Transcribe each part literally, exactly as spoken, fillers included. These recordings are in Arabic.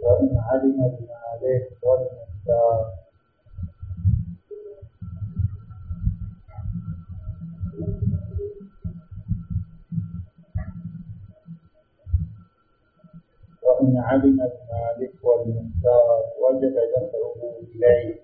وإن علم المالك والمقدار وإن علم المالك والمقدار وجب دفعه إليه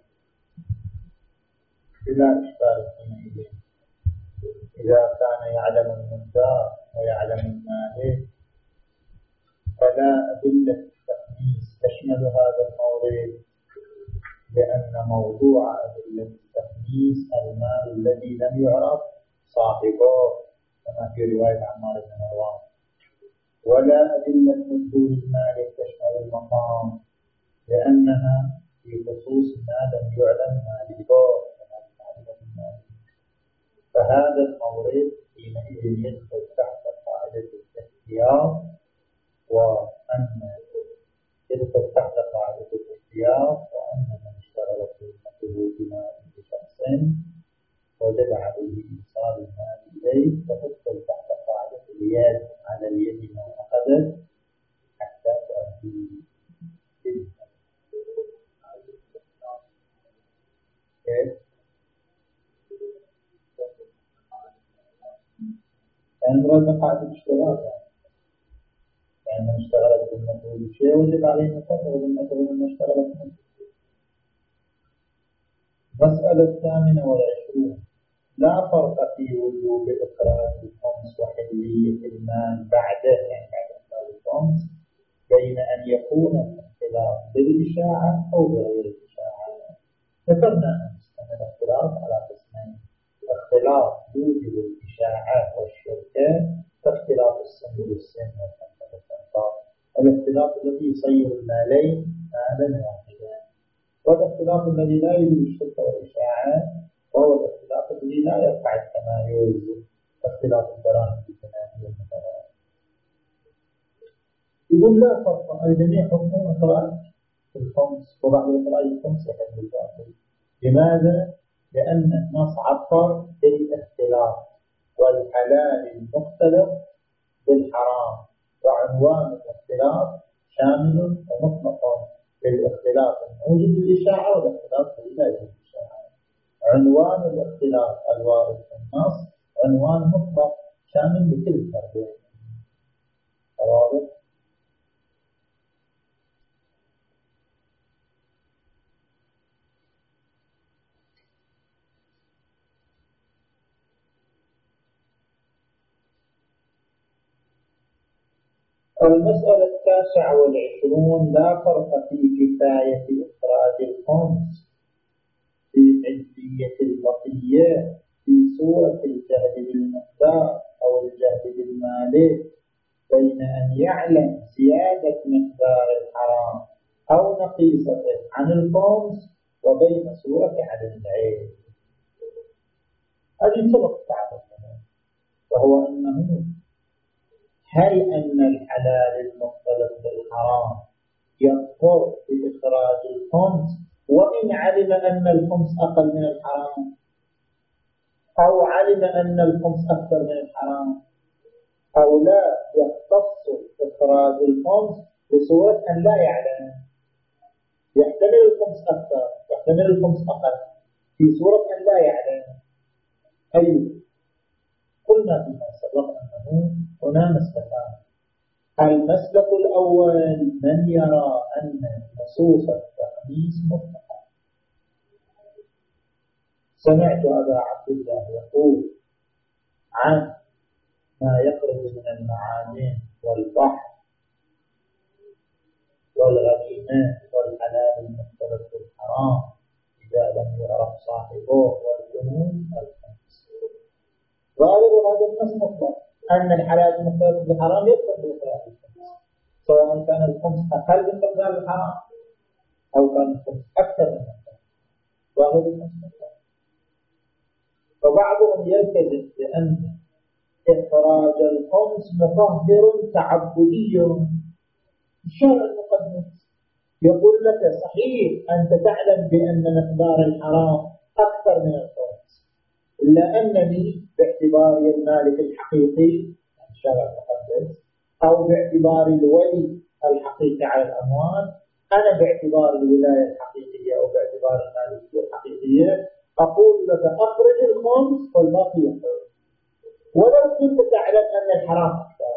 بلا إشكال حينئذ إذا كان يعلم المقدار ويعلم المالك. فلا أدلة التخميس تشمل هذا المورد، لأن موضوع أدلة التخميس المال الذي لم يعرف صاحبه كما في رواية عمار بن مروان. ولا أدلة مجهول المالك تشمل المقام، لأنها في خصوص ما لم يعلم مالكه. فهذا المورد حينئذ يدخل تحت قاعدة الاحتياط، وأن يدخل تحت قاعدة الاحتياط وأن من اشتغل خدمته بمال بشخص وجب عليه إيصال المال إليه، فتدخل تحت قاعدة اليد على اليد ما أخذت حتى تؤدي كيف؟ يعني مراد قاعدة الاشتراك، يعني من اشتغلت ذمته بشيء وجب عليه نفقه وذمته مما اشتغلت منه. مسألة الثامنة والعشرون: لا فرق في وجوب إخراج الخمس وحلية المال بعده، يعني بعد إخراج الخمس، بين أن يكون الاختلاف بالإشاعة أو بغير الإشاعة. ذكرنا أمس أن الاختلاف على قسمين: اختلاف يوجب الإشاعة والشركة كاختلاف السن بالسن والخمسة بالخمسة، الاختلاف الذي يصير المالين مالا واحدا. والاختلاف الذي لا يوجب الشركة والإشاعة وهو الاختلاف الذي لا يرفع التمايز، اختلاف الدراهم بالثمانية مثلا. يقول لا فرق، الجميع حكم إخراج الخمس، وبعد إخراج الخمس يحل الباقي. لماذا؟ لأن النص عبر بالاختلاف، والحلال المختلف بالحرام، وعنوان الاختلاف شامل ومطلق للاختلاف الموجب للإشاعة والاختلاف الذي لا يوجب الإشاعة. عنوان الاختلاف الوارد في النص عنوان مطلق شامل لكل الفردين. واضح؟ المسألة التاسعة والعشرون: لا فرق في كفاية إخراج الخمس في حجية البقية في صورة الجهد بالمقدار أو الجهد بالمالك بين أن يعلم زيادة مقدار الحرام أو نقيصته عن الخمس وبين صورة عدم العين. هذه طرق تعرف، وهو أنه هل أن الحلال المختلف بالحرام يضطر بإخراج الخمس وإن علم أن الخمس أقل من الحرام، أو علم أن الخمس أكثر من الحرام، أو لا يختص إخراج الخمس بصورة أن لا يعلم، يحتمل الخمس أكثر يحتمل الخمس أقل في صورة أن لا يعلم. أي قلنا فيما سبق أنه هنا مسلكان: المسلك الأول من يرى أن نصوص التخميس مطلقة. سمعت أبا عبد الله يقول عن ما يخرج من المعادن والبحر والغنيمات والحلال المختلف بالحرام إذا لم يعرف صاحبه والجنون الخمس. ظاهر هذا النص مطلق أن الحلال المختلف بالحرام يدخل بإخراج الخمس، سواء كان الخمس أقل من مقدار الحرام أو كان الخمس أكثر من مقدار. ظاهر النص مطلق. فبعضهم يلتزم بأن إخراج الخمس مطهر تعبدي. الشارع المقدس يقول لك صحيح أنت تعلم بأن مقدار الحرام أكثر من الخمس، إلا أنني باعتباري المالك الحقيقي الشارع المقدس أو باعتباري الولي الحقيقي على الأموال أنا باعتبار الولاية الحقيقية أو باعتبار المالكية الحقيقية أقول لك أخرج الخمس والباقي يخرج، ولو كنت تعلم أن الحرام أكثر.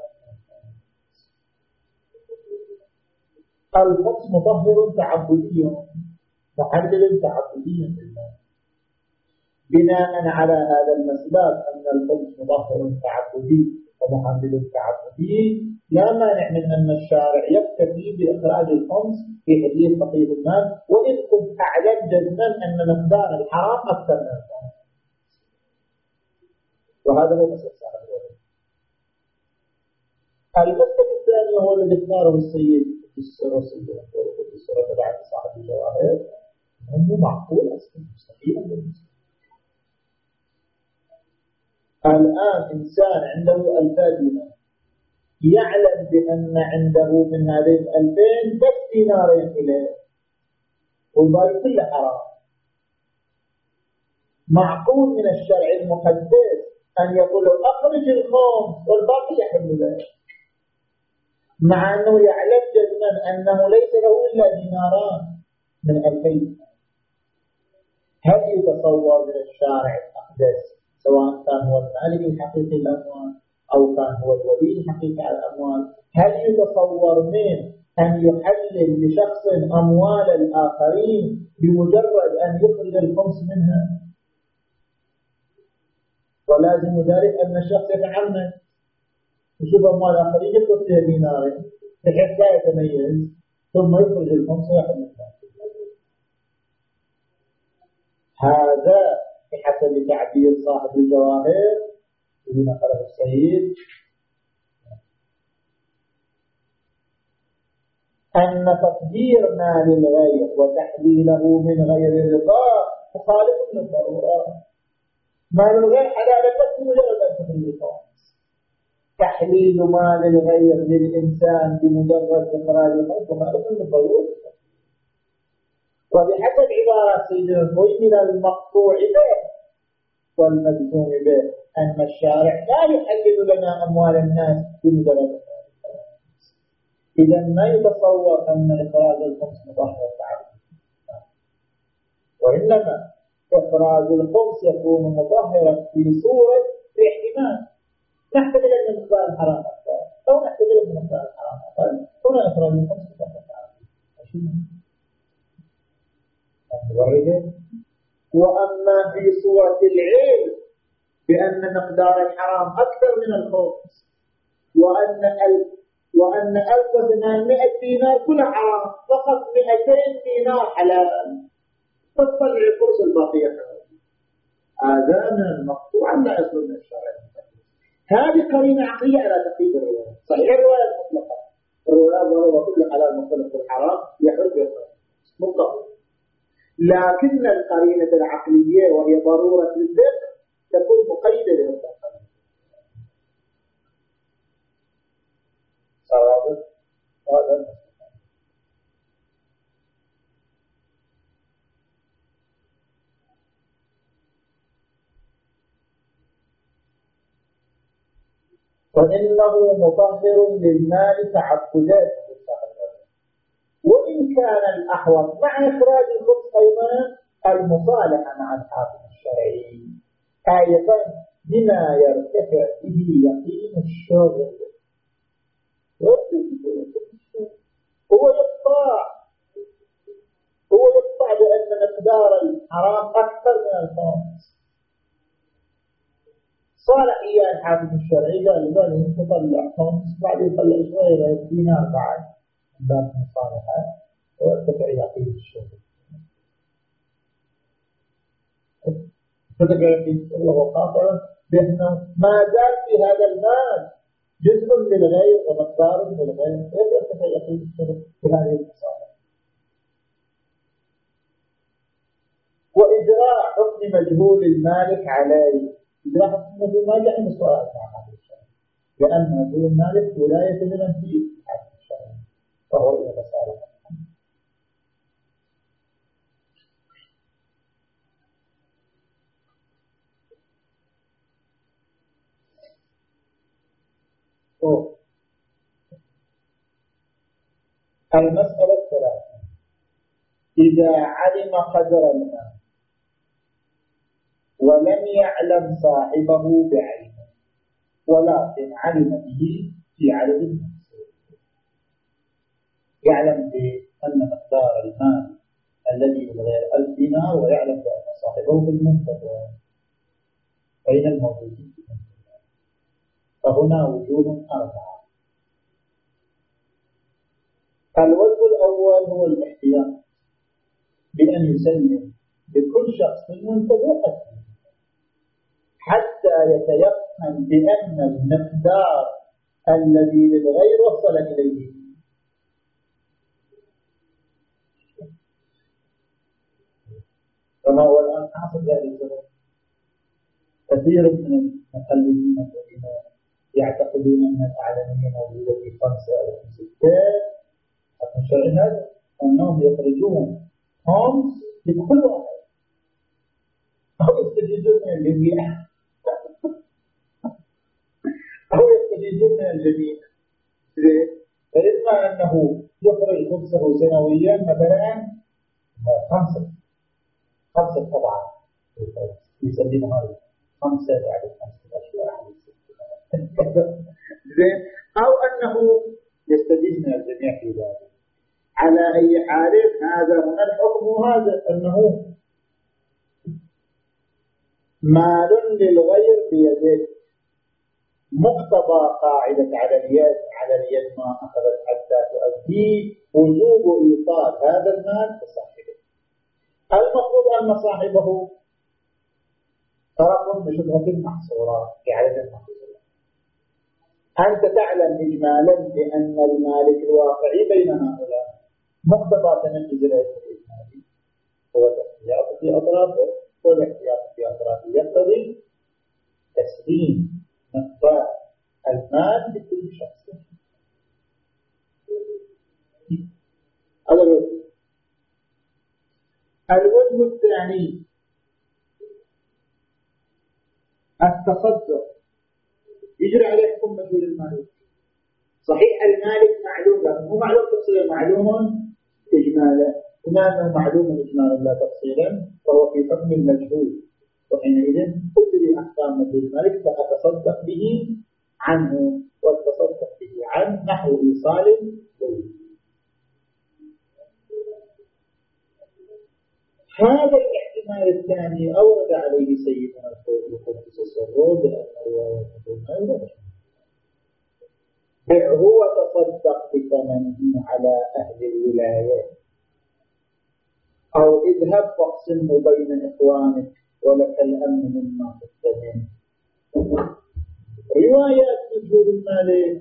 الخمس مطهر تعبدي محلل تعبدي لله. بناء على هذا المسبب أن الخمس مطهر تعبدي ومحلل تعبدي، لا مانع من أن الشارع يكتفي بإخراج الخمس في حديث فقيه المال، وإن كنت أعلم جزما أن مقدار الحرام أكثر من الخمس. وهذا هو مسألة صاحب الوضع. المسألة الثانية هو الذي اختاره السيد في السورة في السورة بعد صاحب الجواهر، أنه معقول أصلا مستحيل بالنسبة. الآن إنسان عنده ألفا دينار، يعلم بأن عنده من هذه الألفين بس دينارين إليه والباقي كله حرام. معقول من الشرع المقدس أن يقول أخرج الخمس والباقي يحل له، مع أنه يعلم جزما أنه ليس له إلا ديناران من ألفين. هل يتصور من الشارع المقدس سواء كان هو المالك الحقيقي الأموال أو كان هو الولي الحقيقي على الأموال، هل يتصور من أن يحلل لشخص أموال الآخرين بمجرد أن يخرج الخمس منها؟ ولازم ذلك أن الشخص يتعمد يشوف أموال الآخرين يخرج فيها دينارين بحيث لا يتميز، ثم يخرج الخمس ويحل الخمس. هذا بحسب تعبير صاحب الجواهر الذي نقله السيد أن تقدير مال الغير وتحليله من غير رضا مخالف للضرورة. مال الغير حلال بس بمجرد أن تخرج الخمس، تحليل مال الغير للإنسان بمجرد إخراج الخمس مخالف للضرورة. وبحسب عبارة سيدنا الخوي من المقطوع به والمجزوم به أن الشارع لا يحلل لنا أموال الناس بمجرد الخمس. إذا ما يتصور أن إخراج الخمس مطهر تعبد، وإنما إخراج الخمس يكون مطهرا في صورة في احتمال نحتمل أن مقدار الحرام أكثر أو نحتمل أن مقدار الحرام أقل، هنا إخراج الخمس مطهر تعبد. وأما في صورة العلم بأن مقدار الحرام أكثر من الخمس وأن ألف وأن ألف وثمانمائة دينار كل حرام، فقط مئتين دينار حلال، تطلع الفرص الباقية حرام، هذا من المقطوع لا يصل من الشرع. هذه قرينة عقلية على تقييد الرواية. صحيح الرواية المطلقة، الرواية ظاهرة كل حلال مختلف الحرام يحل بيخرج مطلق، لكن القرينة العقلية وهي ضرورة الذكر تكون مقيدة للمطلق. صواب هذا فإنه مطهر للمال تعبدات، وإن كان الأحوط مع إخراج الخبز أيضا المصالحة مع الحاكم الشرعي أيضا بما يرتفع به يقين الشغل. هو يقطع هو يقطع بأن مقدار الحرام أكثر من الخمس. صالح إياه الحاكم الشرعي قال له تطلع خمس بعد يطلع شوية دينار بعد باب مصالحة وارتفع يقين الشغل. ارتفع يقين الشغل وقاطع بأنه ما زال في هذا المال جزء للغير ومقدار للغير، كيف يرتفع يقين الشغل في هذه المصالحة؟ وإجراء حكم مجهول المالك عليه، إجراء حكم مجهول المالك يعني مسؤول عن هذا الشيء، لأن مجهول المالك ولاية من في حكم الشرع فهو إلى مصالحة. المسألة الثلاثة إذا علم قدر المال ولم يعلم صاحبه بعينه، ولكن علم به في عدد المحصول، يعلم بأن مقدار المال الذي لغير ألف دينار، ويعلم بأن صاحبه بالمنتظر بين الموجودين، فهنا وجوه أربعة. الوجه الأول هو الاحتياط، بأن يسلم لكل شخص منتظر حتى يتيقن بأن المقدار الذي للغير وصل إليه. كما هو الآن حاصل هذه الظروف، كثير من المقلدين الذين يعتقدون أن الأعلامية موجودة في خمسة أو في ستة من شرع هذا، أنهم يخرجون خمس لكل واحد أو يستجيزون من الجميع أو يستجيزون من الجميع. فإما أنه يخرج خمسه سنويا مثلا خمسة خمسة طبعا يسلمها خمسة بعد خمسة أشهر زين، أو أنه يستجيز من الجميع في ذلك. على أي حال هذا من الحكم، وهذا أنه مال للغير بيده، مقتضى قاعدة على اليد على اليد ما أخذت حتى تؤدي، وجوب إيصال هذا المال لصاحبه. المفروض أن صاحبه طرف بشبهة محصورة في عدد محصورة. أنت تعلم إجمالا بأن المالك الواقعي بين هؤلاء، مقتضى تنفيذ العلم الإجمالي هو الاحتياط في أطرافه، والاحتياط في أطرافه يقتضي تسليم مقدار المال لكل شخص. هذا الوجه. الوجه الثاني التصدق، يجري عليه حكم مجهول المالك. صحيح المالك معلوم، لكن هو معلوم تفصيلا، معلوم إجمالا، وما أنه معلوم إجمالا لا تفصيلا فهو في حكم المجهول، وحينئذ تجري أحكام مجهول المالك فأتصدق به عنه، والتصدق به عنه نحو إيصال له. هذا الاحتمال الثاني أورد عليه سيدنا القدس السرور بأن رواية مجهول بيعه وتصدق بثمنه على أهل الولاية، أو اذهب فاقسمه بين إخوانك ولك الأمن مما تستمن. روايات مجهول المالك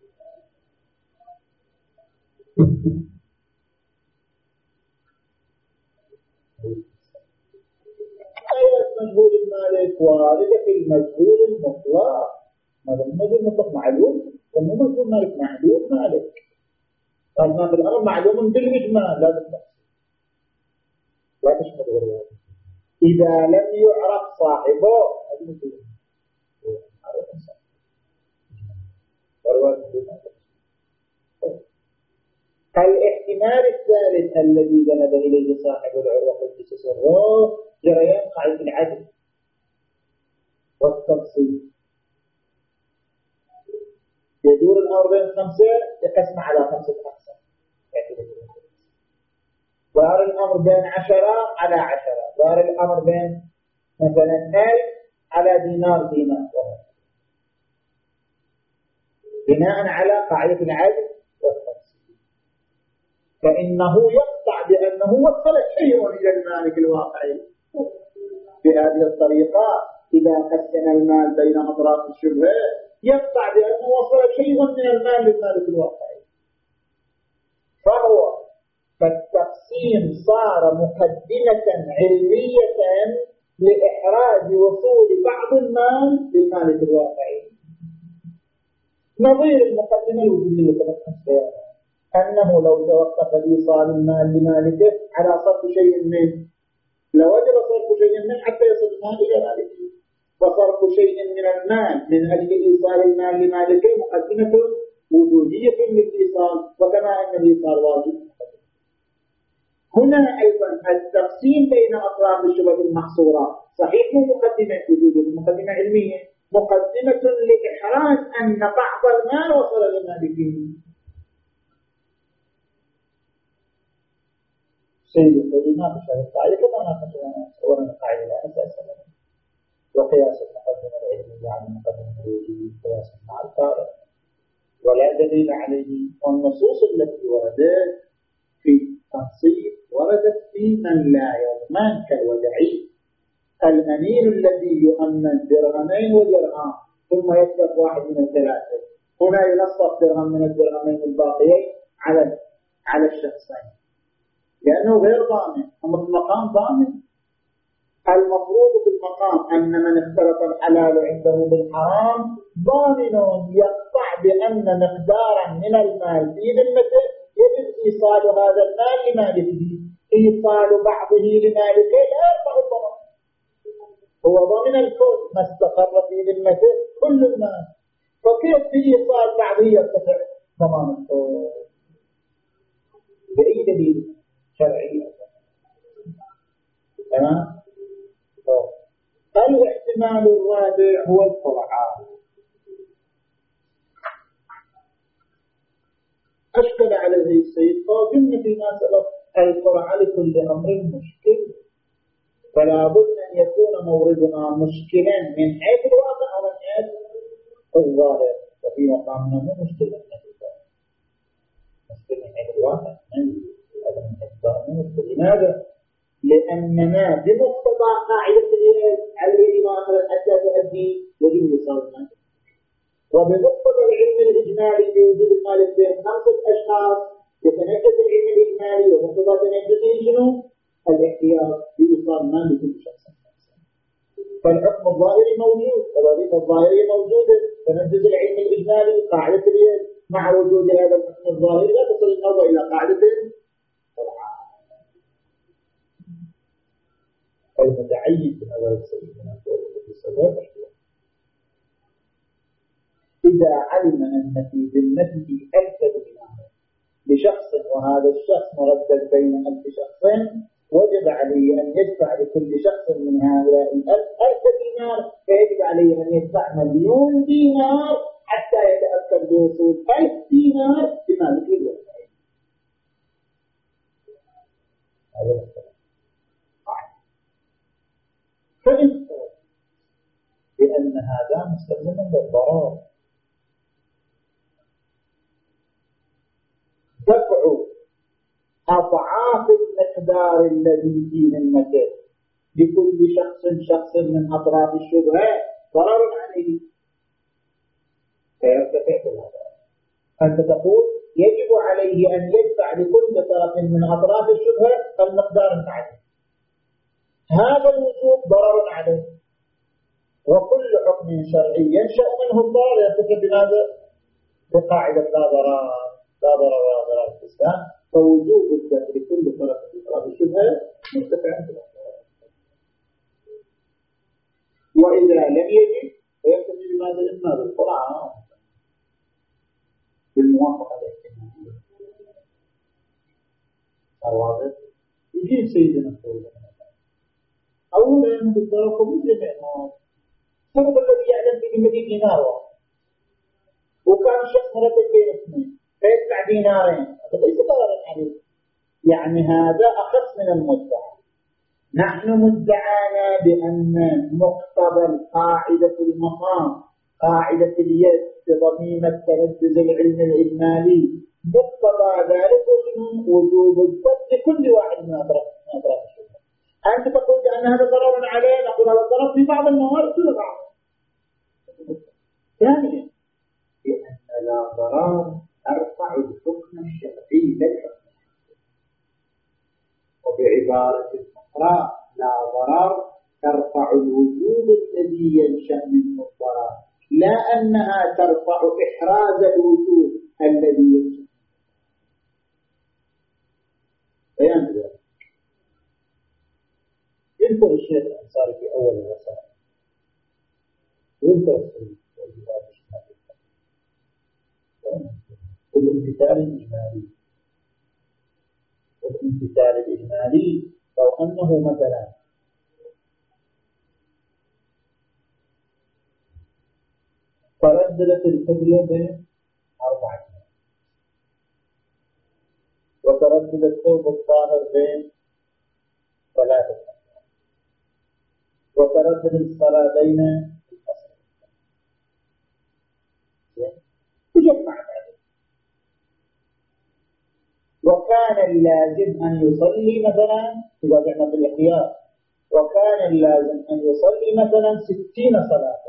آيات مجهول المالك واردة في المجهول المطلق. ماذا المجهول المطلق معلوم، ومو مجهول مالك معلوم مالك. طالما في الأمر معلوم بالإجمال لا بالتفصيل، لا تشمل غيره. إذا لم يعرف صاحبه الاحتمال الثالث الذي ذهب إليه صاحب العروة قدس سره جريان قاعدة العدل والتفصيل. يدور الأمر بين خمسة يقسم على خمسة أقسام، دار الأمر بين عشرة على عشرة، دار الأمر بين مثلا ألف على دينار دينار، بناء على قاعدة العدل والتفصيل. فإنه يقطع بأنه وصل شيء إلى المالك الواقعي بهذه الطريقة. إذا قسم المال بين أطراف الشبهة يقطع بأنه وصل شيء من المال للمالك الواقعي، فهو فالتقسيم صار مقدمة علمية لإحراز وصول بعض المال للمالك الواقعي، نظير المقدمة الوجودية سبقت أنه لو توقف إيصال المال لمالكه على صرف شيء منه لوجب صرف شيء منه حتى يصل المال إلى مالكه، وصرف شيء من المال من أجل إيصال المال لمالكه مقدمة وجودية للإيصال، وكما أن الإيصال واجب. هنا أيضا التقسيم بين أطراف الشبهة المحصورة صحيح مو مقدمة وجود مقدمة علمية، مقدمة لإحراز أن بعض المال وصل للمالكين. سيد الحدود ما تشعر القاعدة كما ناقشنا أولا القاعدة لا أساس لها، وقياس المقدمة العلمية على المقدمة الوجودية قياس مع الفارق ولا دليل عليه. والنصوص التي وردت في تنصيب وردت في من لا يضمن كالودعي، الأمين الذي يؤمن درهمين ودرهم ثم يتلف واحد من الثلاثة، هنا ينصف درهم من الدرهمين الباقيين على على الشخصين لأنه غير ضامن. أما المقام ضامن. المفروض في المقام أن من اختلط الحلال عنده بالحرام ضامن يقطع بأن مقدارا من المال في ذمته يجب إيصال هذا المال لمالكه، إيصال بعضه لمالكه لا يرفع الضمان، هو ضامن الكل ما استقر في ذمته كل المال، فكيف بإيصال بعضه يرتفع ضمان الكل؟ بأي دليل شرعي؟ تمام. الاحتمال الرابع هو القرعة. أشكل عليه السيد قادم فيما سبق القرعة لكل أمر مشكل، فلا بد أن يكون موردنا مشكلا من حيث الواقع ومن حيث الظاهر، وفي مقامنا مو مشكل من حيث الظاهر، مشكل من حيث الواقع من حيث الظاهر. لماذا؟ لأننا بمقتضى قاعدة الإيمان حتى تؤدي يجب إيصالنا، وبمقتضى العلم الإجمالي بوجود المال بين خمسة أشخاص يتنجز العلم الإجمالي ومقتضى تنجزه شنو؟ الاحتياط بإيصال المال لكل شخص. فالحكم الظاهري موجود، الوظيفة الظاهرية موجودة، تنجز العلم الإجمالي قاعدة اليد مع وجود هذا الحكم الظاهري لا تصل النظر إلى قاعدة المتعين في نظر سيدنا في صدر. إذا علم أن في ذمته ألف دينار لشخص وهذا الشخص مردد بين ألف شخصين، وجب عليه أن يدفع لكل شخص من هؤلاء الألف ألف دينار، فيجب عليه أن يدفع مليون دينار حتى يتأكد بوصول ألف دينار بمالك الوفاء. هذا الكلام فإن بأن هذا مستلزم بالضرر، دفع أضعاف المقدار الذي في ذمته لكل شخص شخص من أطراف الشبهة ضرر عليه فيرتفع بالهذا. أنت تقول يجب عليه أن يدفع لكل طرف من أطراف الشبهة المقدار المعين، هذا الوجود ضرر عليه، وكل حكم شرعي ينشأ منه الضرر يرتفع بماذا؟ بقاعدة لا ضرر لا ضرر ولا ضرر في الإسلام، فوجود الدفع لكل طرف من أطراف الشبهة مرتفع بالضرر. وإذا لم يجد فيرتفع بماذا؟ إما بالقرعة بالموافقة الاحتمالية. الواضح يجيب سيدنا الرسول أولا بالضرر قبول جميعهم، سبب الذي يعلم بذمة دينار وكان الشخص مرتب بين اثنين فيدفع دينارين، هذا ليس ضررا عليه، يعني هذا أخص من المدعى. نحن مدعانا بأن مقتضى القاعدة المقام قاعدة اليد بضميمة تنجز العلم الإجمالي، مقتضى ذلك وجوب الدفع لكل واحد من أطراف الشبهة. أنت تقول أن هذا ضرر عليه، نقول هذا ضرر في بعض الموارد في بعض. ثانيا بأن لا ضرر أرفع الحكم الشرعي للحكم، وبعبارة أخرى لا ضرر ترفع الوجود الذي ينشأ منه الضرر، لا أنها ترفع إحراز الوجود الذي ينشأ. بيان ذلك يذكر الشيخ الأنصاري في أول الرسائل، ويذكر السيد والجبال الشمالي والامتثال الإجمالي والامتثال الامتثال الإجمالي لو أنه مثلا ترددت القبلة بين أربعة وتردد الثوب الطاهر بين ثلاثة وتردد الصلاة بين الأصل تجمع ذلك وكان اللازم أن يصلي مثلا إذا بعنا بالاختيار وكان اللازم أن يصلي مثلا ستين صلاة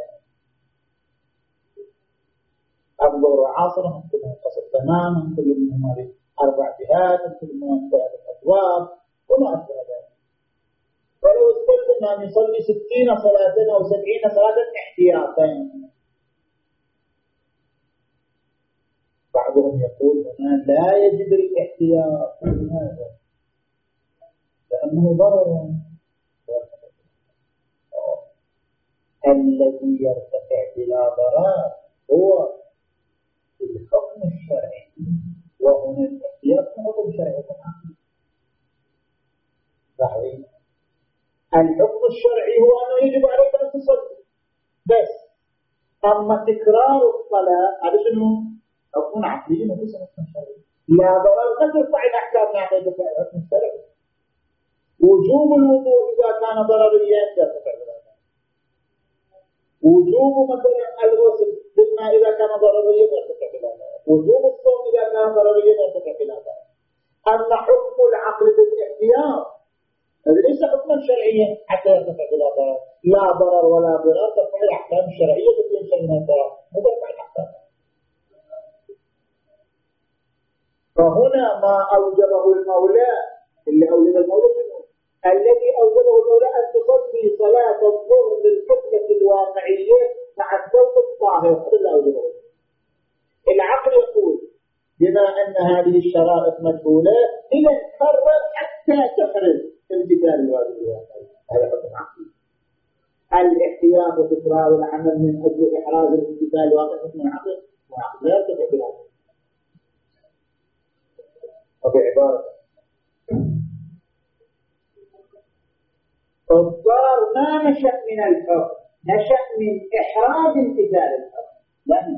الظهر وعصرهم كلهم قصر تماما كل منهم أربع جهات كل منهم ثلاثة أبواب وما أشبه ذلك ولو استلزم أن يصلي ستين صلاة أو سبعين صلاة احتياطين بعضهم يقول هنا لا يجب الاحتياط لماذا؟ لأنه ضرر الذي يرتفع بلا ضرر هو الحكم الشرعي وهنا الاحتياط حكم شرعي صحيح الحكم الشرعي هو أنه يجب عليك أن تصلي بس أما تكرار الصلاة هذا شنو؟ حكم عقلي وليس حكم شرعي لا ضرر لا ترفع الأحكام نحن يدفع الحكم الشرعي وجوب الوضوء إذا كان ضرريا يرتفع بالأحكام وجوب مثلا الغسل بالماء إذا كان ضرريا يرتفع بالأحكام وجوب الصوم إذا كان ضرريا يرتفع بالأحكام أما حكم العقل بالاحتياط هذا ليس حكما شرعيا حتى يرتفع بلا ضرر لا ضرر ولا ضرر ترفع الأحكام الشرعية بالإنسان من الضرر مترفع الأحكام فهنا ما أوجبه المولى اللي أوجب المولى الذي أوجبه المولى أن تصلي صلاة الظهر للحكمة الواقعية مع الثوب الطاهر هذا اللي أوجبه العقل يقول بما أن هذه الشرائط مجهولة إذا تكرر حتى تخرج امتثال الواجب الواقعي هذا حكم عقلي الاحتياط وتكرار العمل من أجل إحراز الامتثال الواقعي حكم عقلي وعقل لا يرتفع بالعقل وبعبارة الضرر ما نشأ من الحكم نشأ من إحراز امتثال الحكم لأن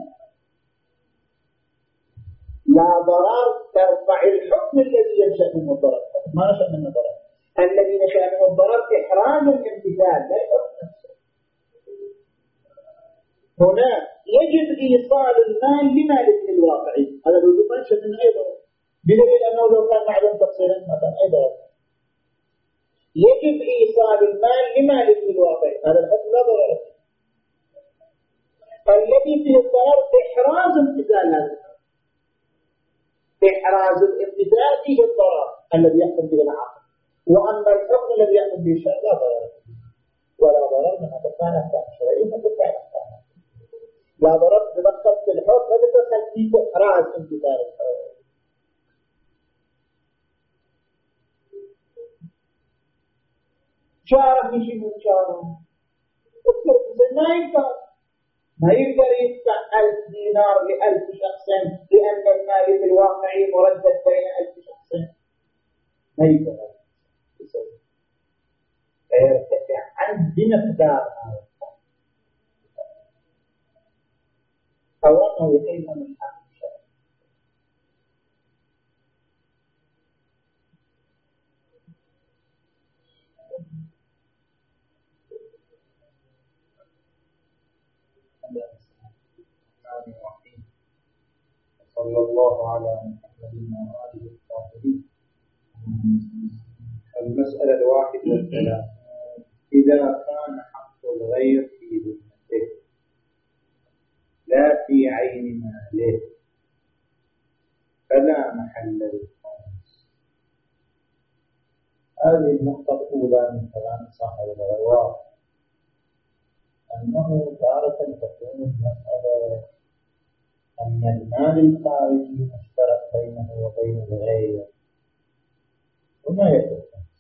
لا ضرر ترفع الحكم الذي ينشأ منه الضرر ما نشأ منه الضرر الذي نشأ منه الضرر إحراز الامتثال لا الحكم نفسه هنا يجب إيصال المال لمالك الواقعي هذا الوجوب ما نشأ منه أيضا بدليل أنه لو كان معلوم تقصيرا مثلا أيضا يجب إيصال المال لمالك الواقعي هذا الحكم لا ضرر الذي فيه الضرر إحراز امتثال هذا إحراز الامتثال فيه الضرر الذي يحكم به العقل وأما الحكم الذي يحكم به الشرع لا ضرر ولا ضرر من أحكام أحكام شرعية فتبقى أحكام لا ضرر تدخل في الحكم فتدخل في إحراز امتثال الحكم شارع يشي من شارع ما ينفع ما يقدر يدفع ألف دينار لألف شخص لأن المال الواقعي مردد بين ألف شخص ما يقدر فيرتفع عن بمقدار أو أنه يحل من حق الشرع صلى الله على محمد وآله الطاهرين. المسألة الواحد والثلاث إذا كان حق الغير في ذمته لا في عين ماله فلا محل للخمس. هذه النقطة الأولى من كلام صاحب الغوار أنه تارة تكون المسألة أن المال الخارجي مشترك بينه وبين الغير وما يكون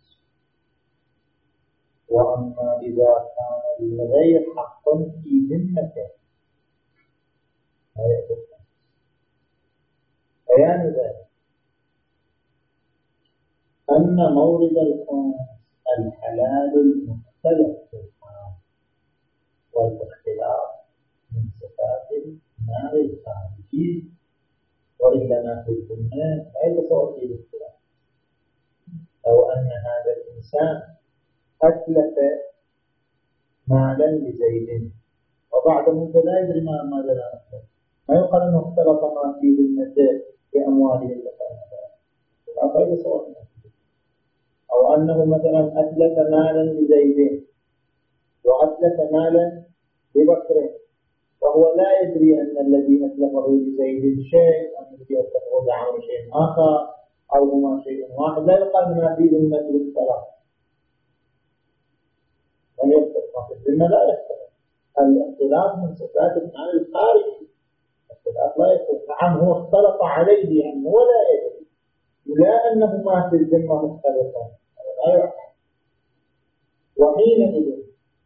وأما إذا كان الغير حقا في ذمته لا يكون بيان ذلك أن أن مورد الخمس الحلال المختلف في الحرام، والاختلاف من صفات المال الخارجي، وإلا ما في الذمة لا يتصور فيه الاختلاف. أو أن هذا الإنسان أتلف مالا لزيد وبعد مدة لا يدري ما ماذا لا أتلف، ما يقال أنه اختلط ما في ذمته بأمواله التي لا يتصور فيه. أو أنه مثلا أتلف مالا لزيد وأتلف مالا لبكر، وهو لا يدري أن الذي أتلفه لزيد شيء وأن الذي أتلفه لعمر شيء آخر أو هما شيء واحد، لا يقال ما في ذمة الاختلاف. من يختلف في الذمة لا يختلف. الاختلاف من صفات المال الخارجي، الاختلاف لا يختلف. نعم هو اختلط عليه يعني هو لا يدري، لا أنه ما في الذمة مختلفا لا يعلم. وحينئذ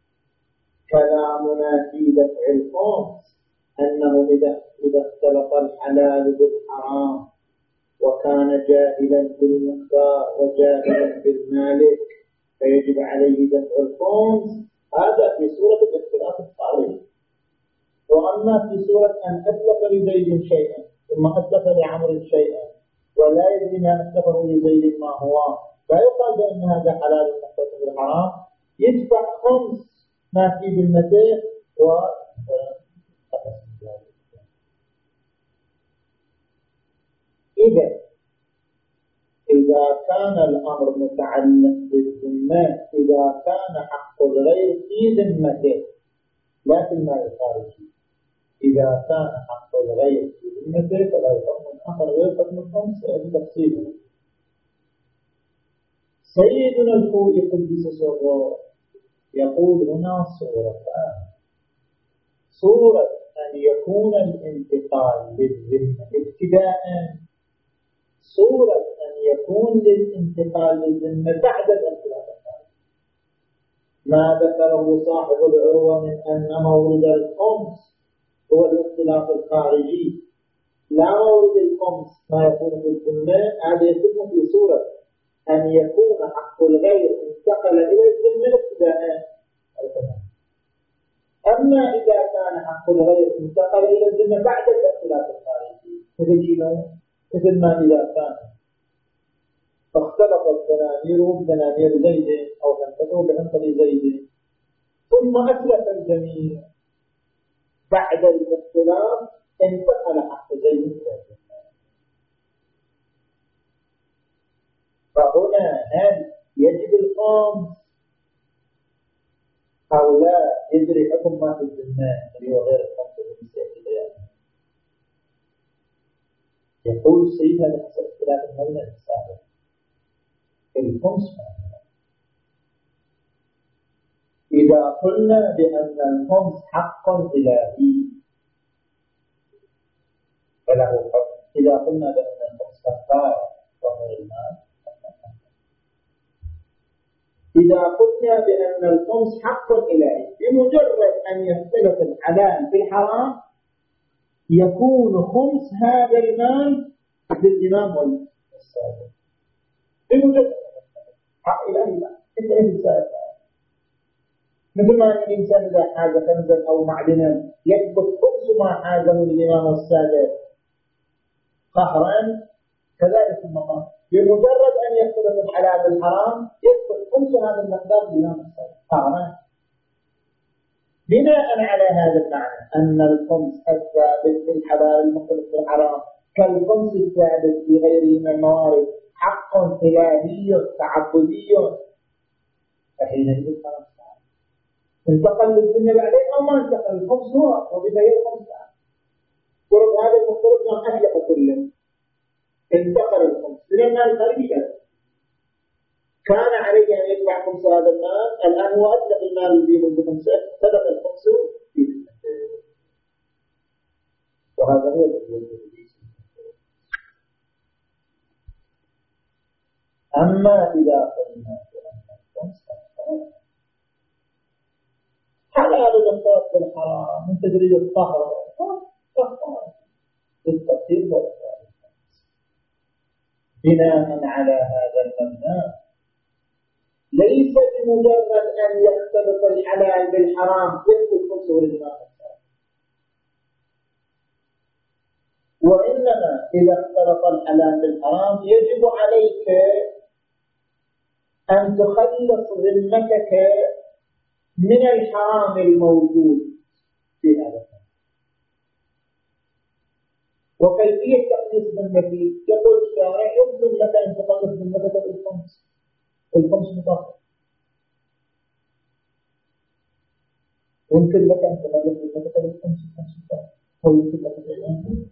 كلامنا في دفع الخمس أنه إذا إذا اختلط الحلال بالحرام وكان جاهلا بالمقدار وجاهلا بالمالك فيجب عليه دفع الخمس، هذا في صورة الاختلاف الخارجي. وأما في صورة أن أتلف لزيد شيئا ثم أتلف لعمر شيئا ولا يدري ما أتلفه لزيد ما هو، لا يقال بأن هذا حلال مختلف بالحرام، يدفع خمس ما في ذمته و إذا إذا كان الأمر متعلق بالذمة، إذا كان حق الغير في ذمته لا في المال الخارجي، إذا كان حق الغير في ذمته فلا يحكم آخر غير قسم الخمس بتفصيله. سيدنا الخوئي قدس سره يقول هنا صورتان: صورة أن يكون الانتقال للذمة ابتداء، صورة أن يكون للانتقال للذمة بعد الاختلاف الخارجي. ما ذكره صاحب العروة من أن مورد الخمس هو الاختلاف الخارجي، لا مورد الخمس ما يكون في الذمة، هذا يكون في صورة أن يكون حق الغير انتقل إلى الذمة ابتداء. أما إذا كان حق الغير انتقل إلى الذمة بعد الاختلاف الخارجي، مثل شنو؟ مثل ما إذا كان فاختلطت دنانير بدنانير زيد أو تنتقل بأنقل زيد ثم أتلف الجميع، بعد الاختلاف انتقل حق زيد إلى الذمة. فهنا هل يجب الخمس أو لا يجري حكم ما في الذمة اللي هو غير الخمس بالنسبة يعني. يقول السيد هذا حسب اختلاف المبنى السابق الخمس معنى. إذا قلنا بأن الخمس حق إلهي فله حكم، إذا قلنا بأن الخمس كفارة وهو المال، إذا قلنا بأن الخمس حق إلهي بمجرد أن يختلف الحلال بالحرام يكون خمس هذا المال للإمام والسادة بمجرد حق إلهي. لا إنت إيه السادة مثل ما أن الإنسان إذا حاز كنزا أو معدنا يثبت خمس ما حازه للإمام والسادة قهرا، كذلك المقام بمجرد أن يختلف الحلال بالحرام يثبت خمس هذا المقدار للإمام والسادة قهرا. بناء على هذا المعنى أن الخمس الثابت في الحلال المختلف بالحرام كالخمس الثابت في غيره من الموارد حق إلهي تعبدي، فحينئذ خلاص انتقل للدنيا بعدين أو ما انتقل الخمس هو وبداية الخمس ورب هذا المختلف كان أهلك كله انتقل الخمس من المال الخارجي كان عليه أن يدفع خمس هذا المال، الآن هو أطلق المال الذي منذ خمسة بدأ الخمس في ذمته، وهذا هو الذي. أما إذا قلنا بأن الخمس حلال الاختلاط بالحرام من تجريد الطهر بالتقدير والإفراد، بناء على هذا المبنى ليس بمجرد أن يختلط الحلال بالحرام يدخل خمسه الإمام الثاني، وإنما إذا اختلط الحلال بالحرام يجب عليك أن تخلص ذمتك من الحرام الموجود في هذا الحرام. وكيفية تخليص ذمتي يقول الشارع يمكن لك أن تخلص ذمتك بالخمس، الخمس مطلق يمكن لك أن تخلص ذمتك بالخمس الخمس مطلق أو يمكن لك أن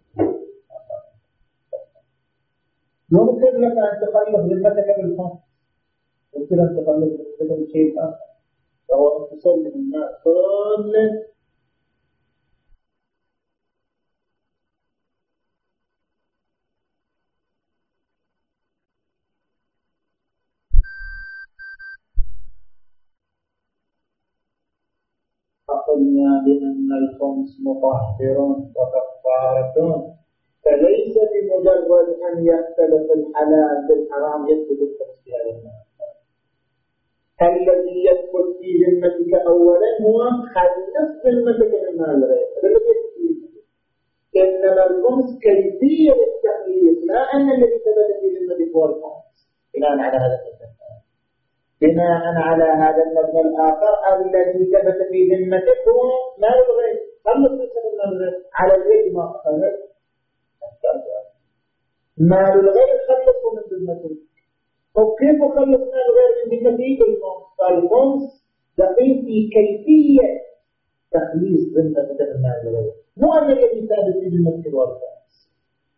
يمكن لك أن تخلص ذمتك بالخمس، يمكن أن تخلص ذمتك بالشيء آخر، وهو أن تصلي الناس كل قلنا بأن الخمس مطهر وكفارة، فليس بمجرد أن يختلف الحلال بالحرام يثبت الخمس في هذا المعنى. الذي يثبت في ذمتك أولا هو خلص ذمتك من مال الغير، إنما الخمس كيفية التخليص، لا أن الذي ثبت في ذمتك هو الخمس. بناء على هذا المبنى بناء على هذا المبنى الآخر الذي ثبت في ذمتك هو مال الغير، خلص من مال الغير على الغير ما خلص مال الغير خلصه من ذمتك. وكيف خلص مال الغير من ذمتك؟ الخمس. فالخمس دقيق في كيفية تخليص ذمتك من مال الغير، مو أن الذي ثابت في ذمتك هو الخمس.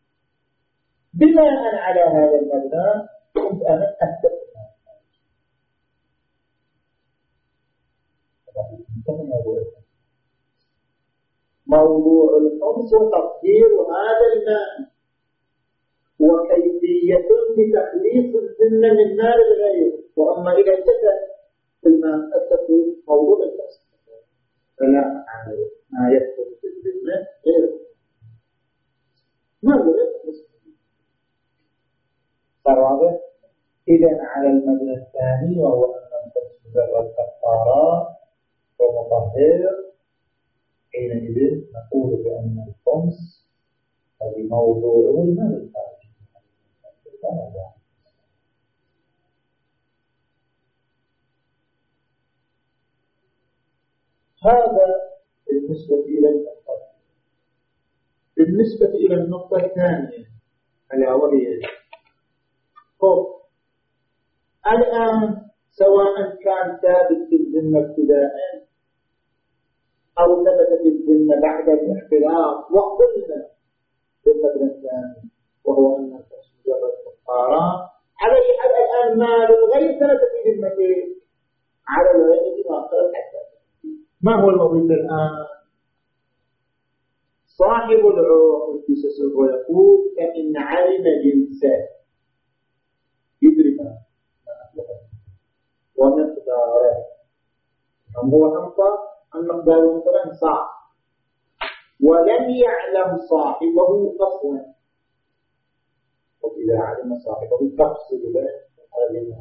بناء على هذا المبنى كنت أنا أتفق موضوع الخمس وتقدير هذا المال وكيفية لتخليص الذمة من مال الغير. وأما إذا انتهى المال أتفق موضوع الخمس فلا أعلم ما يدخل في الذمة غير ما غير صار. إذا على المبنى الثاني وهو أن الخمس مجرد كفارات ومطهر، حينئذ نقول بأن الخمس هذه موضوع المال الخارجي. هذا بالنسبة إلى النقطة. بالنسبة إلى النقطة الثانية ألا وهي خب الآن سواء كان ثابت في الذمة ابتداء أو ثبت في الذمة بعد الاحتراق، وقلنا بالمبنى الثاني وهو أن الخمس مجرد كفارة. على حال الآن مال الغير ثبت في ذمته على الغير ما أخرج حتى. ما هو الوظيفة الآن؟ صاحب العروق في سسوه يقول فإن علم جنسه يدري ما ومقداره، هو أنطى المقدار مثلا صعب ولم يعلم صاحبه أصلا، وإذا علم صاحبه تفصل له هذه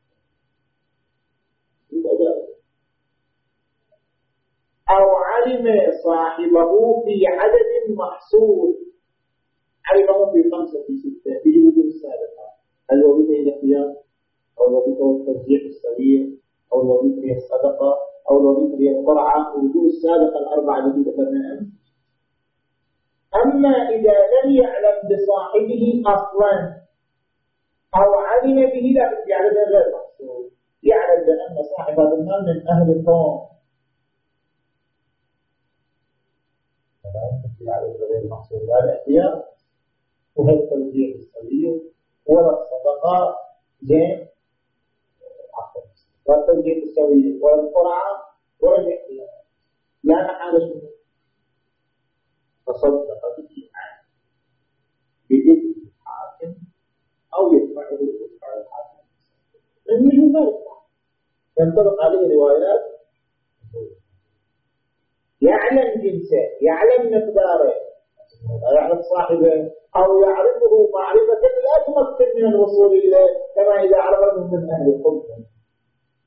أو علم صاحبه في عدد محصور، علمه في خمسة في ستة في وجود السابقة، الوظيفة هي الاختيار أو الوظيفة هي التوزيع السريع أو الوظيفة هي الصدقة أو الوظيفة هي القرعة، وجود السابقة الأربعة التي ذكرناها. أما إذا لم يعلم بصاحبه أصلا أو علم به لكن يعلم غير محصور، يعلم بأن صاحب هذا المال من أهل القوم، على غير محصور لا الاختيار وهي التوزيع السريع ولا الصدقة زين ولا التوزيع السريع ولا القرعة ولا الاختيار، لا محال شيء. فصدق به عنه بإذن الحاكم أو يدفعه يدفع الحاكم من ذلك ينطبق عليه روايات يعلم جنسه، يعلم مقداره، يعرف صاحبه أو يعرفه معرفة لا تمكن من الوصول إليه، كما إذا عرفه من أهل الحكم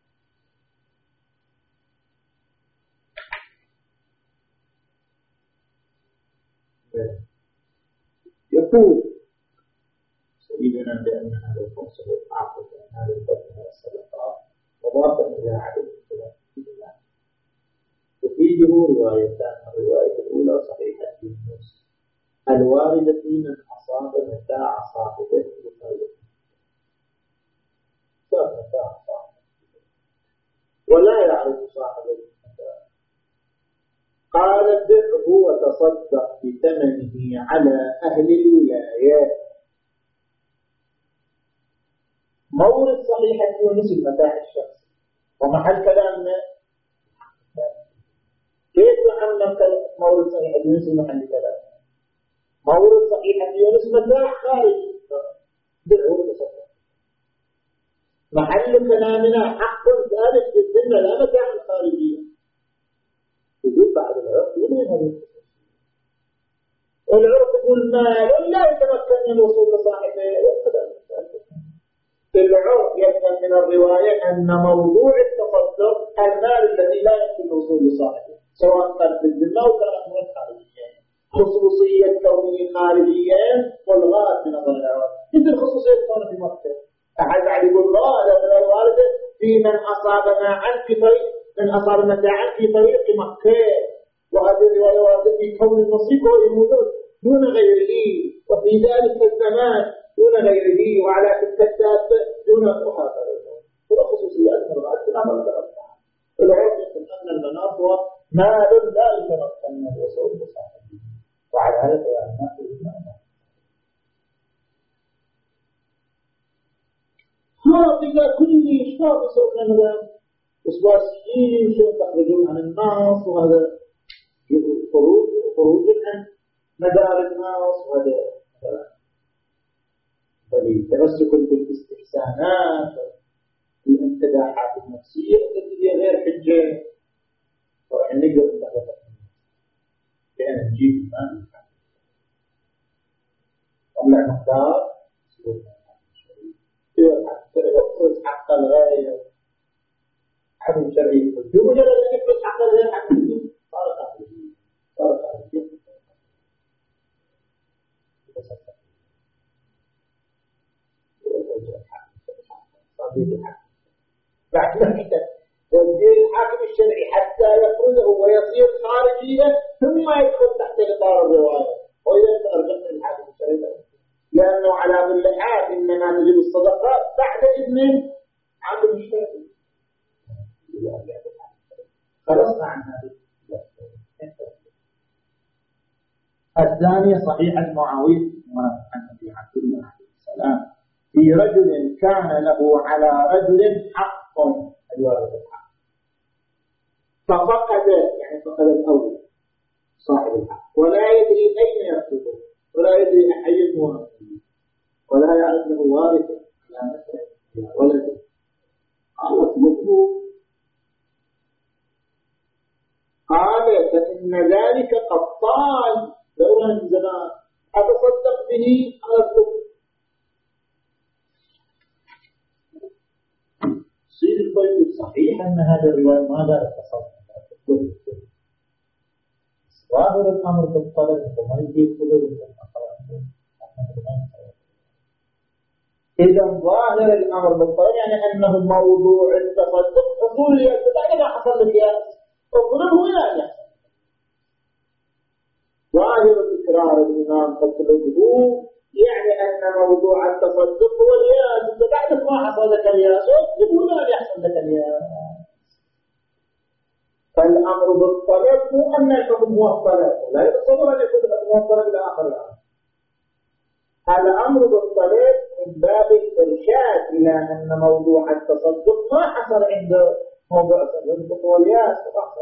يقول سيدنا بأن هذا الخمس هو العقل وأن هذا الفضل هو الصدقات مضافا إلى عدد الله. تفيده روايتان. الرواية الأولى صحيحة يونس الواردة في من أصاب متاع صاحبه بخير متاع صاحبه ولا يعرف صاحبه المتاع قال بئه وتصدق بثمنه على أهل الولايات. مورد صحيحة يونس المتاع الشخصي ومحل كلامنا كيف نعلم مورد صحيحة يونس المحل كلامنا؟ مورد صحيحة يونس متاع خارجي بئه وتصدق. محل كلامنا حق ثابت في الذمة لا متاع خارجية. يقول بعد العرف وين هذا العرف يقول مال لا يتمكن من الوصول لصاحبه. العرف يفهم من الرواية أن موضوع التصدق المال الذي لا يمكن الوصول لصاحبه سواء كان في الذمة أو كان أموال خارجية. خصوصية كونه خارجيا والغاية من نظر العرف مثل خصوصية كونه في مكة. أحد بعد يقول لا هذا الوالد في من أصاب معا في طريق من أصاب متاعا في طريق مكة. وهذه الرواية واردة في كون النصيب هو الموجود دون غيره وفي ذلك الزمان دون غيره وعلى تلك الدابة دون أخرى. هو خصوصيات مرات في الأمر الأربعة. العرف يقول أن المناط هو مال لا يتمكن من الوصول لصاحبه وعلى هذا فيعلم المعنى. ها إذا كل إشتاق صوتنا نظام إسواسيين شو تخرجون عن الناس وهذا خروج خروج عن مدار الناس وهذا بل تمسك بالاستحسانات والامتداحات النفسية التي هي غير حجة وإن نقدر نتحدث لأن نجيب الآن طلع مقدار يفرز حق الغاية حكم شرعي بمجرد أن يفرز حق الغاية حق الدين صار قابل صار قابل بعد ذلك توجيه الحاكم الشرعي حتى يفرزه ويصير خارجيا ثم يدخل تحت إطار الرواية. وإذا ترجمت الحاكم الشرعي لأنه على كل حال إنما نجد الصدقات بعد إذن عبد الشرعي. خلصنا عن هذه. الثانية صحيح معاوية عن أبي عبد الله عليه السلام في رجل كان له على رجل حق الوارث الحق ففقد يعني فقد الأول صاحب الحق ولا يدري أين يأخذه ولا يدري أحيث هو ولا يعرف له وارث على مثله ولده. قال اطلبه قال فإن ذلك قد طال دورا من زمان أتصدق به أطلبه. سيد الطيب صحيح أن هذا الرواية ماذا تصدق ظاهر الأمر بالطلب وما يجيب قدر إذا ظاهر الأمر بالطلب يعني أنه موضوع التصدق حصول يتبع ما حصل لك يا اطلبه إلى أن يحصل. ظاهر تكرار الإمام تطلبه يعني أن موضوع التصدق هو الياس. إذا بعد ما حصل لك الياس اطلبه إلى أن يحصل لك الياس. فالأمر بالطلب هو أن الحكم هو الطلب لا يتصور أن يكون الحكم هو الطلب إلى آخر الأمر. الأمر بالطلب من باب الإرشاد إلى أن موضوع التصدق ما حصل عند موضوع التصدق هو الياس وحصل.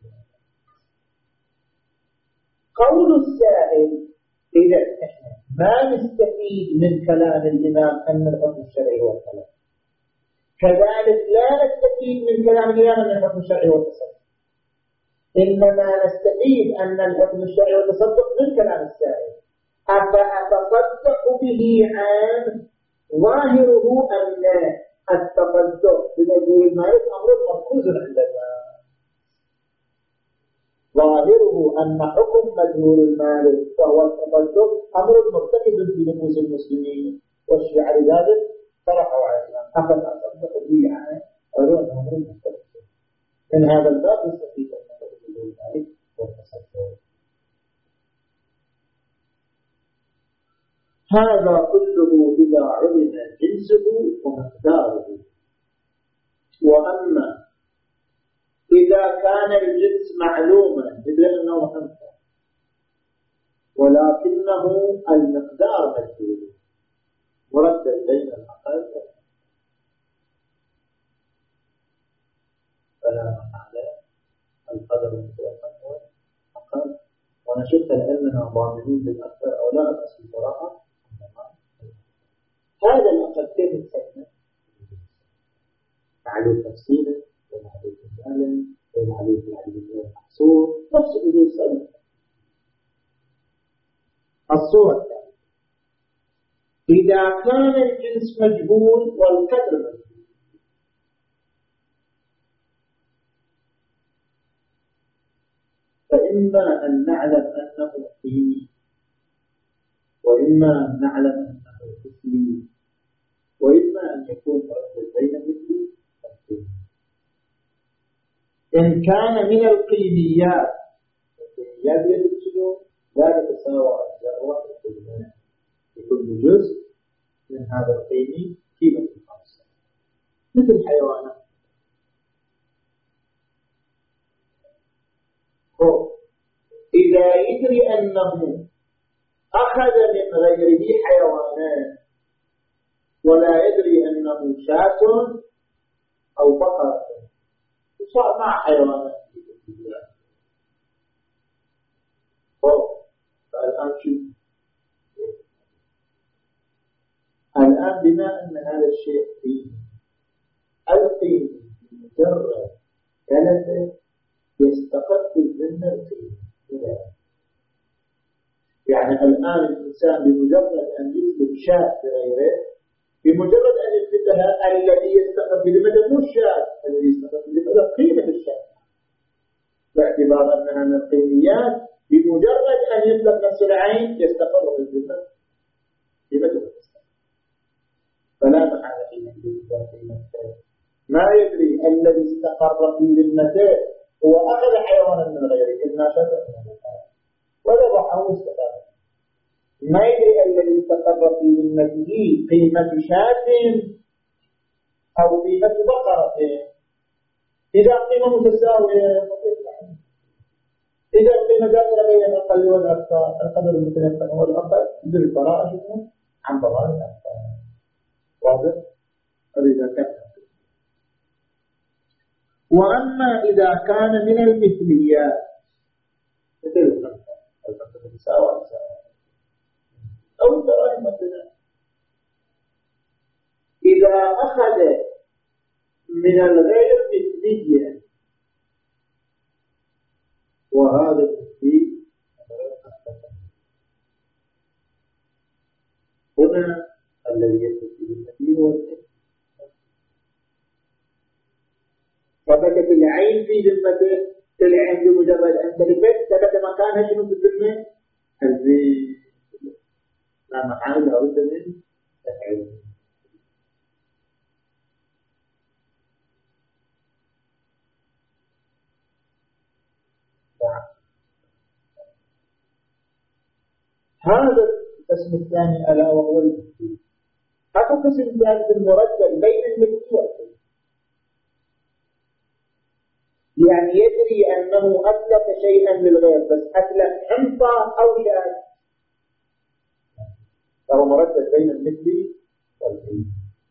قول السائل إذا إحنا ما نستفيد من كلام الإمام أن الحكم الشرعي هو الطلب كذلك لا نستفيد من كلام الإمام أن الحكم الشرعي هو التصدق إنما نستفيد أن الحكم الشرعي هو التصدق من كلام السائل. أفأتصدق به عن ظاهره أم لا؟ التصدق بمجهول المال أمر مركوز عندنا ظاهره أن حكم مجهول المال وهو التقدم أمر مرتكب في نفوس المسلمين، والشيعة لذلك طرحوا على الإسلام أخذ أصدق به عنه قالوا أنه أمر مرتكب. من هذا الباب يستفيد أن مجهول المال والتصدق. هذا كله إذا علم جنسه ومقداره. وأما إذا كان الجنس معلوما مثل أنه أنت ولكنه المقدار مجهول مردد بين الأقل فلا محالة القدر المتوسط أقل، ونشك لأننا ضامنين بالأكثر أو لا الأصل صراحة. هذا الأقل كيف نسمى؟ معلوم تفصيلا ومعلوم إجمالا ومعلوم معلوم محصور، نفس أصول السنة. الصورة الثانية إذا كان الجنس مجهول والقدر مجهول، فإما أن نعلم أنه قيمي، وإما أن نعلم أنه مثلي، وإما أن يكون مردد بين مثلي والقيمي. إن كان من القيميات، القيميات يدرسون لا تتساوى الذرة لكل جزء من هذا القيمي قيمة خاصة مثل الحيوانات. إذا يدري أنه أخذ من غيره حيوانات ولا يدري أنه شاة أو بقرة وصار مع حيوانات، فالآن شو؟ الآن بما أن هذا الشيء قيمي، القيمي مجرد ثلاثة يستقر الذمة القيمي. يعني الآن الإنسان بمجرد أن يثبت شاة بغيره، بمجرد أن يثبتها الذي يستقر بذمته مش شاة، الذي يستقر بذمته قيمة الشاة، باعتبار أنها من القيميات. بمجرد أن يطلق نفس العين يستقر بالذمة قيمته، فلا محل حين قيمته. ما يدري الذي استقر في ذمته هو أخذ حيوانا من غيره إما شاة وذبحه واستقر. ما يدري الذي استقر في ذمته قيمة شاة أو قيمة بقرة. إذا قيمة متساوية إذا قيمة ذات بين الأقل والأكثر، القدر المتنفذ والأقل بالبراءة عن ضرار الأكثر. واضح؟ إذا كان. وأما إذا كان من المثليات مثل الخمسة الخمسة تساوى تساوى أو الدراهم مثلا، إذا أخذ من الغير مثلية وهذا المثلي هنا الذي يثبت بالمثلي هو الإثم. فبكت العين في ذمته، العين بمجرد أن تلفت ثبت مكانها شنو في الذمة؟ الذي لا محال لا بد من تفعيله. هذا القسم الثاني ألا وهو المثلي. هذا القسم الثالث المردد بين المثلي والقيمي، يعني يدري أنه أتلف شيئا للغير بس أتلف حنطة أو شاة، فهو مردد بين المثلي والقيمي.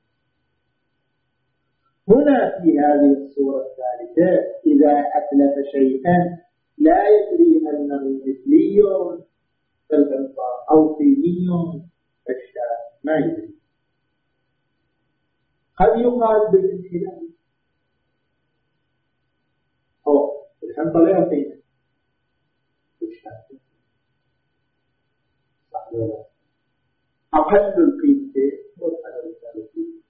هنا في هذه الصورة الثالثة إذا أتلف شيئا لا يدري أنه مثلي كالحنطة أو قيمي كالشاة، ما يدري. قد يقال بالانحلال أو الحنطة لا قيمة كالشاة، صح ولا لا؟ أقل القيمتين والقدر الثالثين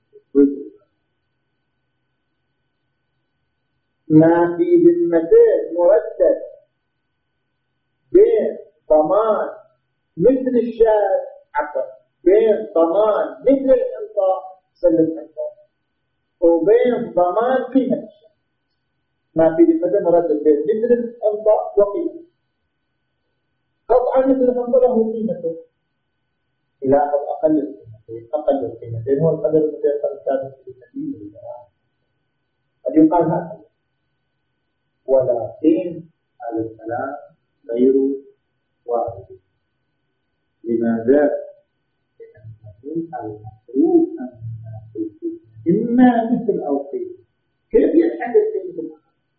ما في ذمته مردد بين ضمان مثل الشاة عفوا بين ضمان مثل الإنطاء سلم الإنطاء وبين ضمان قيمة الشاة. ما في ذمته مردد بين مثل الإنطاء وقيمة. قطعا مثل الإنطاء له قيمته إلى أقل القيمتين أقل القيمتين هو القدر الذي يقال في النبي قد يقال هكذا. ولكن هذا الكلام غير واحد. لماذا؟ لأنه المفروض أن إما مثل أو قيمة. كيف يتحدث قيمة؟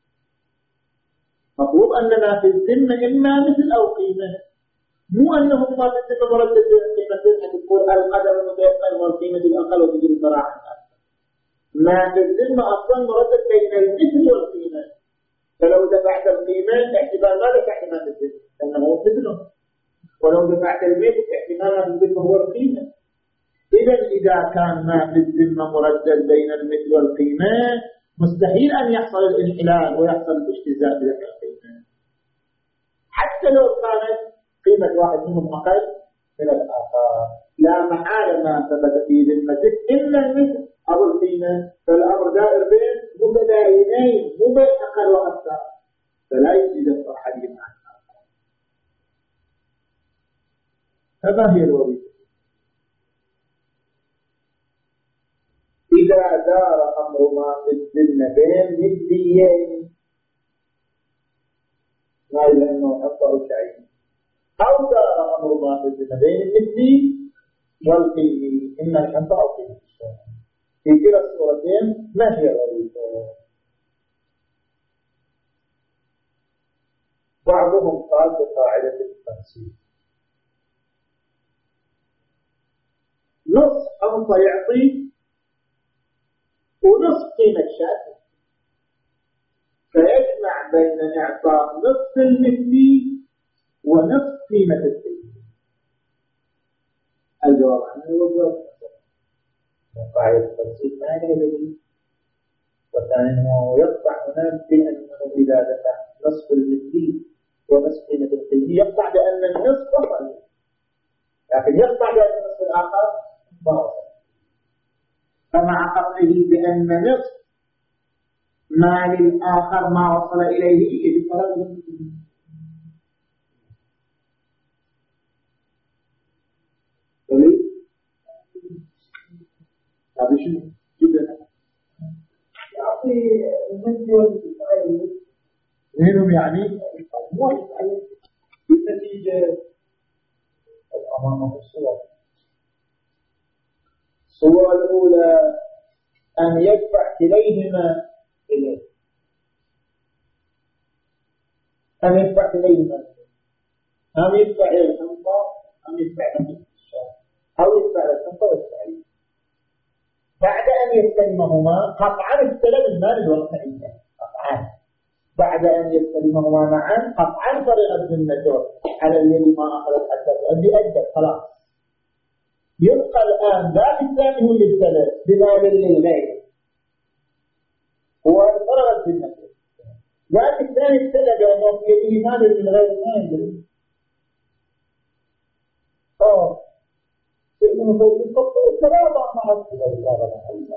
مطلوب أننا في الذمة إما مثل أو قيمة، مو أنهم ما في الذمة مردد قيمتين تقول القدر المتيقن والقيمة الأقل وتجد الصراحة. ما في الذمة أصلا مردد بين المثل والقيمة. فلو دفعت القيمة احتمال ما دفعت ما في الذمة لأنه مثله، ولو دفعت المثل احتمال ما في الذمة هو القيمة. إذا إذا كان ما في الذمة مردد بين المثل والقيمة مستحيل أن يحصل الانحلال ويحصل الاجتزاء بذلك القيمة، حتى لو كانت قيمة واحد منهم أقل من الآخر. لا محال ما ثبت في ذمتك إلا المثل أو القيمة، فالأمر دائر بين متباينين مو بين أقل وأكثر، فلا يجوز أحدهما عن الآخر. هذا هي الوظيفة. إذا دار أمر ما في الذمة بين مثليين ما إلا أنه أفضل شيء، أو دار أمر ما في الذمة بين المثلي والقيمي إما الحنطة أو قيمة الشيء. في كلا الصورتين ما هي الوظيفة؟ بعضهم قال بقاعدة التنسيق نص حنطة يعطي ونصف قيمة شاة، فيجمع بين إعطاء نصف المثلي ونصف قيمة القيمة. الجواب عنه هو الجواب قاعدة التنسيق ما هي الذي وثاني أنه يقطع هناك بأنه إذا دفع نصف المثلي ونصف قيمة القيمة يقطع بأن النصف وصل، لكن يقطع بأن النصف الآخر ما وصل. فمع قطعه بأن نصف ما للآخر ما وصل إليه يجب فرق المثلي. هذا شنو؟ جدا يعطي المثل والقيمة منهم يعني مو بالنتيجة أمامه الصور. الصورة الأولى أن يدفع كليهما إليه، أن يدفع كليهما أم يدفع إلى الحنطة أم يدفع إلى الشاة أو يدفع إلى الحنطة والسعيد. بعد أن يستلمهما قطعا استلم المال الواقعي قطعا، بعد أن يستلمهما معا قطعا فرغت ذمته على الذي ما أخذت حتى تؤدي أجل خلاص. يبقى الآن ذاك الثاني هو اللي ابتلى بمال للغير هو فرغت ذمته، ذاك الثاني ابتلى بأنه في يده مال للغير ما يدري. أوه يقولون فوق الصف الترابع مع الترابع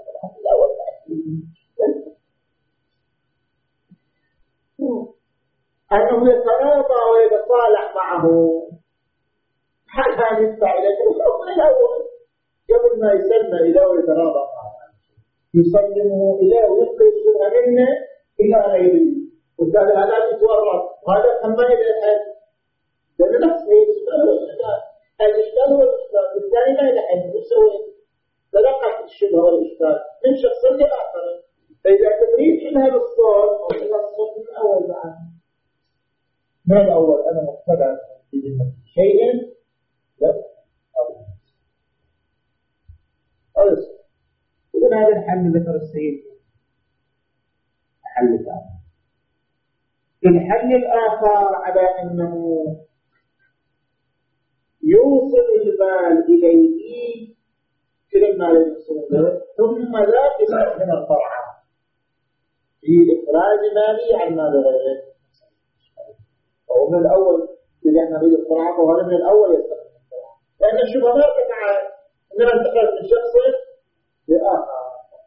أنه يترابع ويتصالح معه حتى يدفع إليه الأول قبل ما يسلم إليه ويترابع معه يسلمه إليه ويبقى يشبه منه إلى غيره، وكذا هذا يتورط وهذا كما يدفع لأن نفسه الإشكال هو الإشكال بالتالي ما يلحن يسوي تلقى الشبه والإشكال من شخص لآخر. فإذا تريد إنها بالصوت أو إلى الصوت من الأول معه من الأول أنا مقتدى في ذمة شيء لا أو أرسل. إذن هذا الحل ذكر السيد الحل الآخر. الحل الآخر على أنه يوصل المال إليه كل المال المسؤول ثم لا يستخدم الفرع في إخراج مالي عن مال غيره. ومن الأول إذا نريد القرعة وهذا من الأول يستخدم القرعة، لأن الشبهة ما تقع إنما انتقلت من شخص لآخر.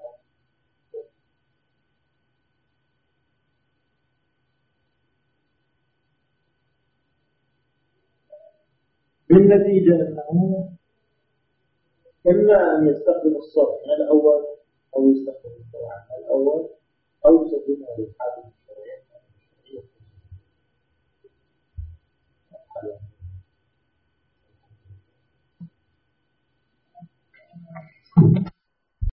بالنتيجة أنه إما أن يستخدم الصرف من الأول أو يستخدم القرعة من الأول أو يسلمه للحادث